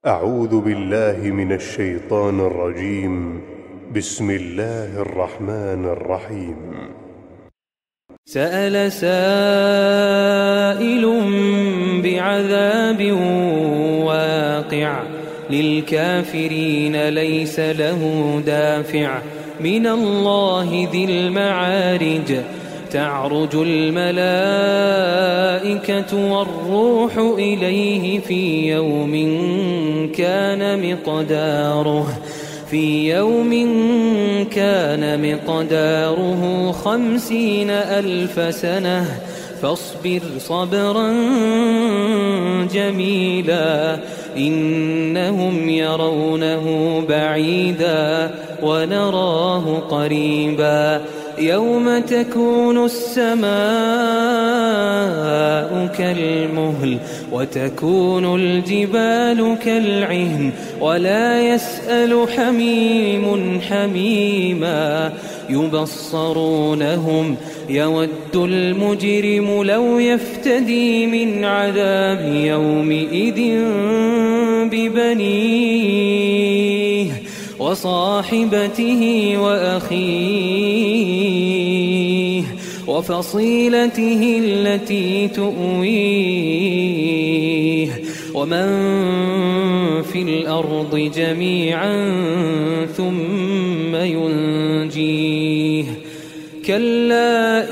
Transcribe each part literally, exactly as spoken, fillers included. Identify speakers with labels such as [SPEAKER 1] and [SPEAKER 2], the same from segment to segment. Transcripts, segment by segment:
[SPEAKER 1] أعوذ بالله من الشيطان الرجيم. بسم الله الرحمن الرحيم.
[SPEAKER 2] سأل سائل بعذاب واقع للكافرين ليس له دافع من الله ذي المعارج تعرج الملائكة والروح إليه في يوم كان مقداره في يوم كان مقداره خمسين ألف سنة فاصبر صبرا جميلا إنهم يرونه بعيدا ونراه قريبا يوم تكون السماء كالمهل وتكون الجبال كالعهن ولا يسأل حميم حميما يبصرونهم يود المجرم لو يفتدي من عذاب يومئذ ببنيه وصاحبته وأخيه وفصيلته التي تؤويه ومن في الأرض جميعا ثم ينجيه كلا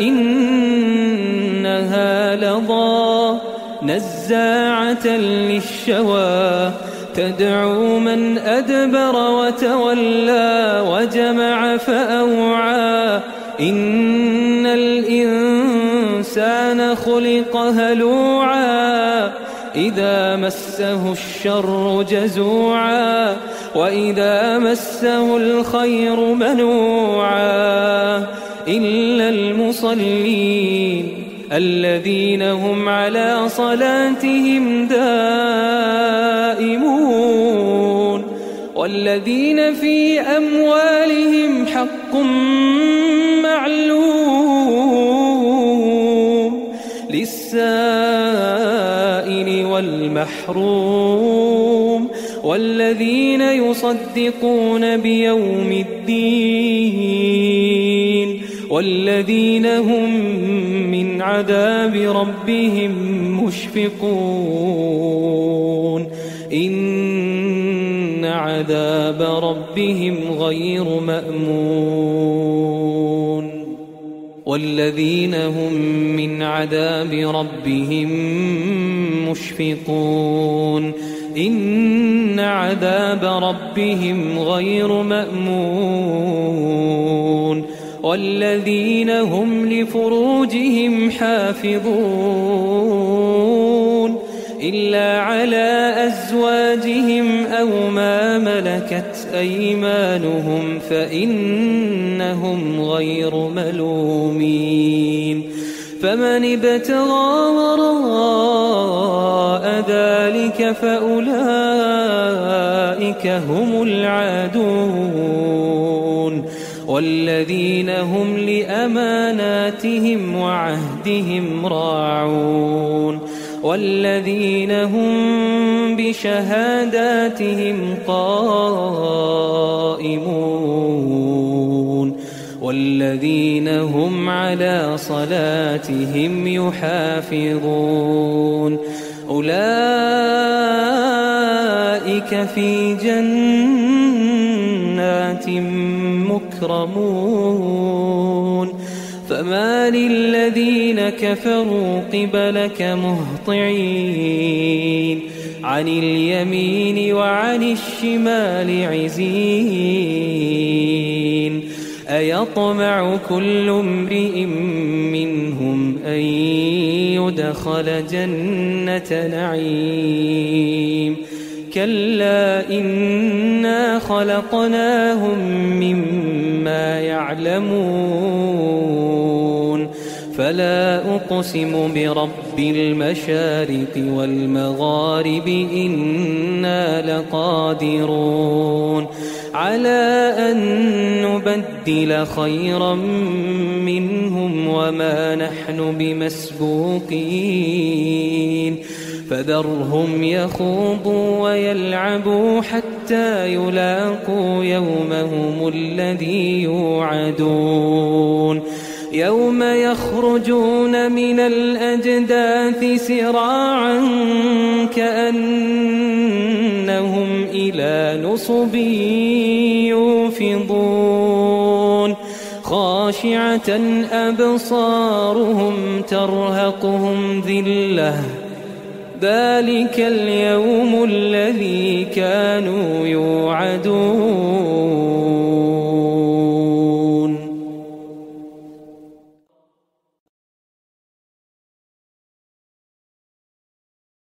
[SPEAKER 2] إنها لظى نزاعة للشوى تدعو من أدبر وتولى وجمع فأوعى إن الإنسان خلق هلوعا إذا مسه الشر جزوعا وإذا مسه الخير منوعا إلا المصلين الذين هم على صلاتهم دائمون والذين في أموالهم حق معلوم للسائل والمحروم والذين يصدقون بيوم الدين والذين هم من عذاب ربهم مشفقون إن عذاب ربهم غير مأمون والذين هم من عذاب ربهم مشفقون إن عذاب ربهم غير مأمون والذين هم لفروجهم حافظون إلا على أزواجهم أو ما ملكت أيمانهم فإنهم غير ملومين فمن ابتغى وراء ذلك فأولئك هم العادون والذين هم لأماناتهم وعهدهم راعون والذين هم بشهاداتهم قائمون والذين هم على صلاتهم يحافظون أولئك في جنات مكرمون فما للذين كفروا قبلك مهطعين عن اليمين وعن الشمال عزين أيطمع كل امرئ منهم أن يدخل جنة نعيم كلا إنا خلقناهم مما يعلمون فلا أقسم برب المشارق والمغارب إنا لقادرون على أن نبدل خيرا منهم وما نحن بمسبوقين فذرهم يخوضوا ويلعبوا حتى يلاقوا يومهم الذي يوعدون يوم يخرجون من الأجداث سراعا كأنهم إلى نصب يوفضون خاشعة أبصارهم ترهقهم ذلة ذلك اليوم الذي كانوا يوعدون